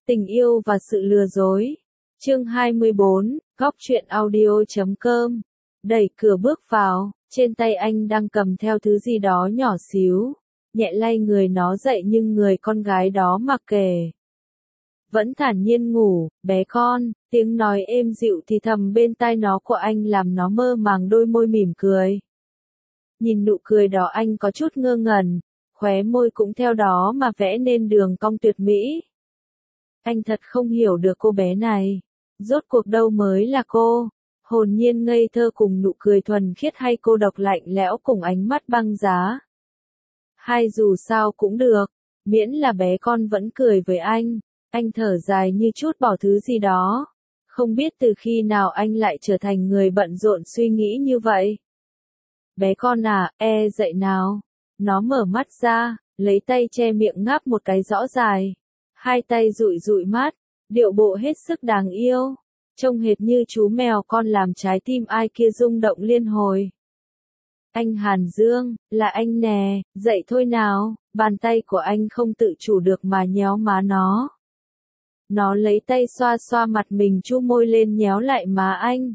Tình yêu và sự lừa dối. Chương 24, góc truyện audio.com. Đẩy cửa bước vào, trên tay anh đang cầm theo thứ gì đó nhỏ xíu. Nhẹ lay người nó dậy nhưng người con gái đó mặc kệ. Vẫn thản nhiên ngủ, bé con, tiếng nói êm dịu thì thầm bên tai nó của anh làm nó mơ màng đôi môi mỉm cười. Nhìn nụ cười đó anh có chút ngơ ngẩn, khóe môi cũng theo đó mà vẽ nên đường cong tuyệt mỹ. Anh thật không hiểu được cô bé này. Rốt cuộc đâu mới là cô? Hồn nhiên ngây thơ cùng nụ cười thuần khiết hay cô độc lạnh lẽo cùng ánh mắt băng giá? Hay dù sao cũng được, miễn là bé con vẫn cười với anh. Anh thở dài như chút bỏ thứ gì đó. Không biết từ khi nào anh lại trở thành người bận rộn suy nghĩ như vậy. Bé con à, dậy nào. Nó mở mắt ra, lấy tay che miệng ngáp một cái rõ dài. Hai tay dụi dụi mắt, điệu bộ hết sức đáng yêu. Trông hệt như chú mèo con làm trái tim ai kia rung động liên hồi. Anh Hàn Dương, là anh nè, dậy thôi nào. Bàn tay của anh không tự chủ được mà nhéo má nó. Nó lấy tay xoa xoa mặt mình chu môi lên nhéo lại má anh.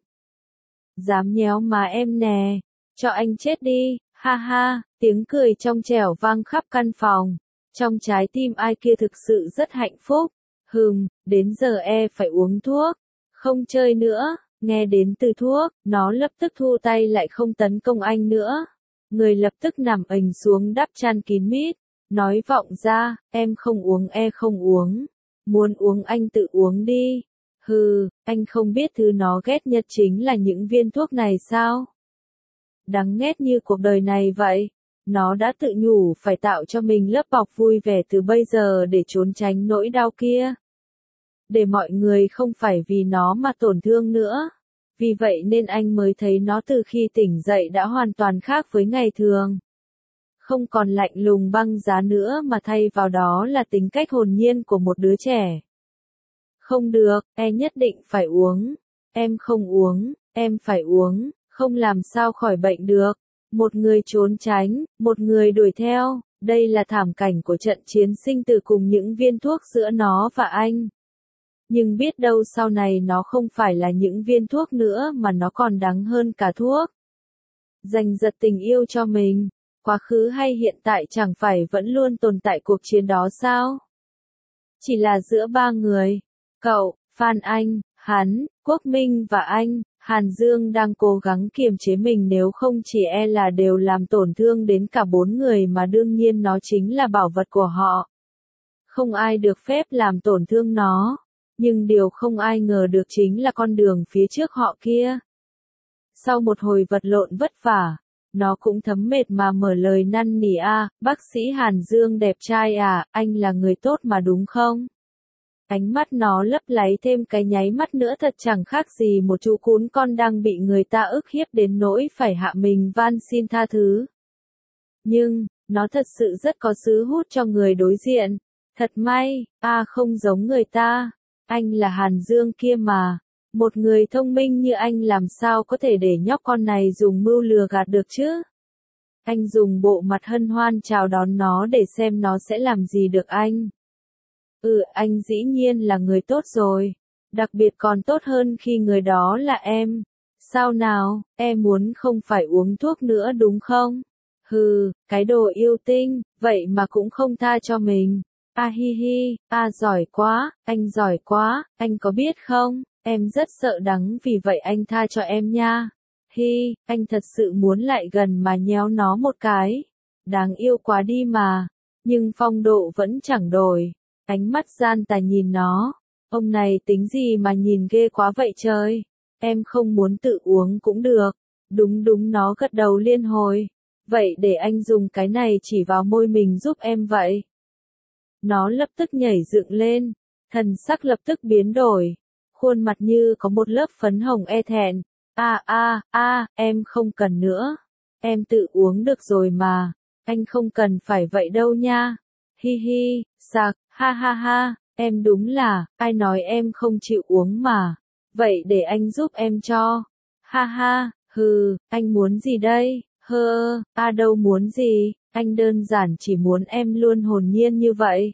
Dám nhéo má em nè, cho anh chết đi, ha ha, tiếng cười trong trẻo vang khắp căn phòng. Trong trái tim ai kia thực sự rất hạnh phúc. Đến giờ phải uống thuốc, không chơi nữa. Nghe đến từ thuốc, nó lập tức thu tay lại không tấn công anh nữa. Người lập tức nằm ình xuống đắp chăn kín mít, nói vọng ra, em không uống không uống. Muốn uống anh tự uống đi. Anh không biết thứ nó ghét nhất chính là những viên thuốc này sao? Đáng ghét như cuộc đời này vậy. Nó đã tự nhủ phải tạo cho mình lớp bọc vui vẻ từ bây giờ để trốn tránh nỗi đau kia. Để mọi người không phải vì nó mà tổn thương nữa. Vì vậy nên anh mới thấy nó từ khi tỉnh dậy đã hoàn toàn khác với ngày thường. Không còn lạnh lùng băng giá nữa mà thay vào đó là tính cách hồn nhiên của một đứa trẻ. Không được, nhất định phải uống. Em không uống, em phải uống, không làm sao khỏi bệnh được. Một người trốn tránh, một người đuổi theo, đây là thảm cảnh của trận chiến sinh tử cùng những viên thuốc giữa nó và anh. Nhưng biết đâu sau này nó không phải là những viên thuốc nữa mà nó còn đáng hơn cả thuốc. Giành giật tình yêu cho mình, quá khứ hay hiện tại chẳng phải vẫn luôn tồn tại cuộc chiến đó sao? Chỉ là giữa ba người, cậu, Phan Anh, hắn, Quốc Minh và anh, Hàn Dương đang cố gắng kiềm chế mình nếu không chỉ là đều làm tổn thương đến cả bốn người mà đương nhiên nó chính là bảo vật của họ. Không ai được phép làm tổn thương nó, nhưng điều không ai ngờ được chính là con đường phía trước họ kia. Sau một hồi vật lộn vất vả, nó cũng thấm mệt mà mở lời năn nỉ bác sĩ Hàn Dương đẹp trai à, anh là người tốt mà đúng không? Ánh mắt nó lấp láy thêm cái nháy mắt nữa thật chẳng khác gì một chú cún con đang bị người ta ức hiếp đến nỗi phải hạ mình van xin tha thứ. Nhưng, nó thật sự rất có sức hút cho người đối diện. Thật may, không giống người ta. Anh là Hàn Dương kia mà. Một người thông minh như anh làm sao có thể để nhóc con này dùng mưu lừa gạt được chứ? Anh dùng bộ mặt hân hoan chào đón nó để xem nó sẽ làm gì được anh. Anh dĩ nhiên là người tốt rồi. Đặc biệt còn tốt hơn khi người đó là em. Sao nào, em muốn không phải uống thuốc nữa đúng không? Cái đồ yêu tinh, vậy mà cũng không tha cho mình. Giỏi quá, anh giỏi quá, anh có biết không, em rất sợ đắng vì vậy anh tha cho em nha. Anh thật sự muốn lại gần mà nhéo nó một cái. Đáng yêu quá đi mà, nhưng phong độ vẫn chẳng đổi. Ánh mắt gian tà nhìn nó. Ông này tính gì mà nhìn ghê quá vậy trời. Em không muốn tự uống cũng được. Đúng nó gật đầu liên hồi. Vậy để anh dùng cái này chỉ vào môi mình giúp em vậy. Nó lập tức nhảy dựng lên. Thần sắc lập tức biến đổi. Khuôn mặt như có một lớp phấn hồng thẹn. Em không cần nữa. Em tự uống được rồi mà. Anh không cần phải vậy đâu nha. Sạc. Ha, em đúng là, ai nói em không chịu uống mà. Vậy để anh giúp em cho. Ha, anh muốn gì đây? Đâu muốn gì, anh đơn giản chỉ muốn em luôn hồn nhiên như vậy.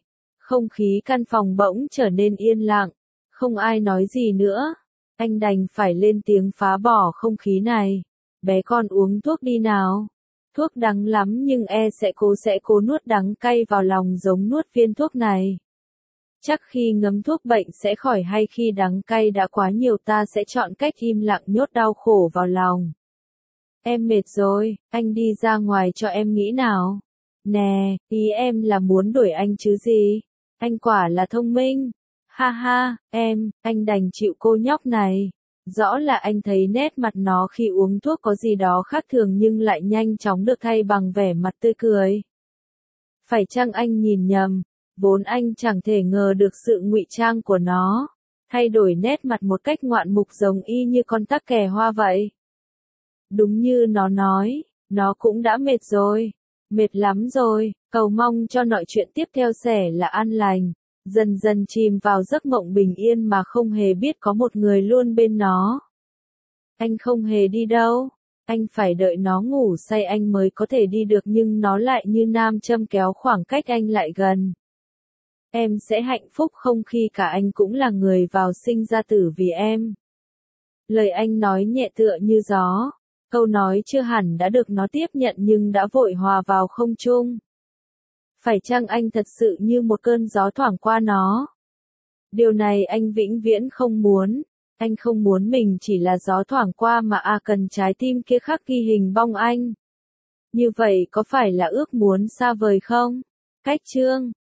Không khí căn phòng bỗng trở nên yên lặng, không ai nói gì nữa. Anh đành phải lên tiếng phá bỏ không khí này. Bé con uống thuốc đi nào. Thuốc đắng lắm nhưng sẽ cố nuốt đắng cay vào lòng giống nuốt viên thuốc này. Chắc khi ngấm thuốc bệnh sẽ khỏi hay khi đắng cay đã quá nhiều ta sẽ chọn cách im lặng nhốt đau khổ vào lòng. Em mệt rồi, anh đi ra ngoài cho em nghĩ nào. Nè, ý em là muốn đuổi anh chứ gì. Anh quả là thông minh. Ha ha, anh đành chịu cô nhóc này. Rõ là anh thấy nét mặt nó khi uống thuốc có gì đó khác thường nhưng lại nhanh chóng được thay bằng vẻ mặt tươi cười. Phải chăng anh nhìn nhầm? Vốn anh chẳng thể ngờ được sự ngụy trang của nó. Thay đổi nét mặt một cách ngoạn mục giống y như con tắc kè hoa vậy. Đúng như nó nói, nó cũng đã mệt rồi. Mệt lắm rồi, cầu mong cho mọi chuyện tiếp theo sẽ là an lành. Dần dần chìm vào giấc mộng bình yên mà không hề biết có một người luôn bên nó. Anh không hề đi đâu. Anh phải đợi nó ngủ say anh mới có thể đi được nhưng nó lại như nam châm kéo khoảng cách anh lại gần. Em sẽ hạnh phúc không khi cả anh cũng là người vào sinh ra tử vì em. Lời anh nói nhẹ tựa như gió. Câu nói chưa hẳn đã được nó tiếp nhận nhưng đã vội hòa vào không trung. Phải chăng anh thật sự như một cơn gió thoảng qua nó? Điều này anh vĩnh viễn không muốn. Anh không muốn mình chỉ là gió thoảng qua mà cần trái tim kia khắc ghi hình bóng anh. Như vậy có phải là ước muốn xa vời không? Cách chương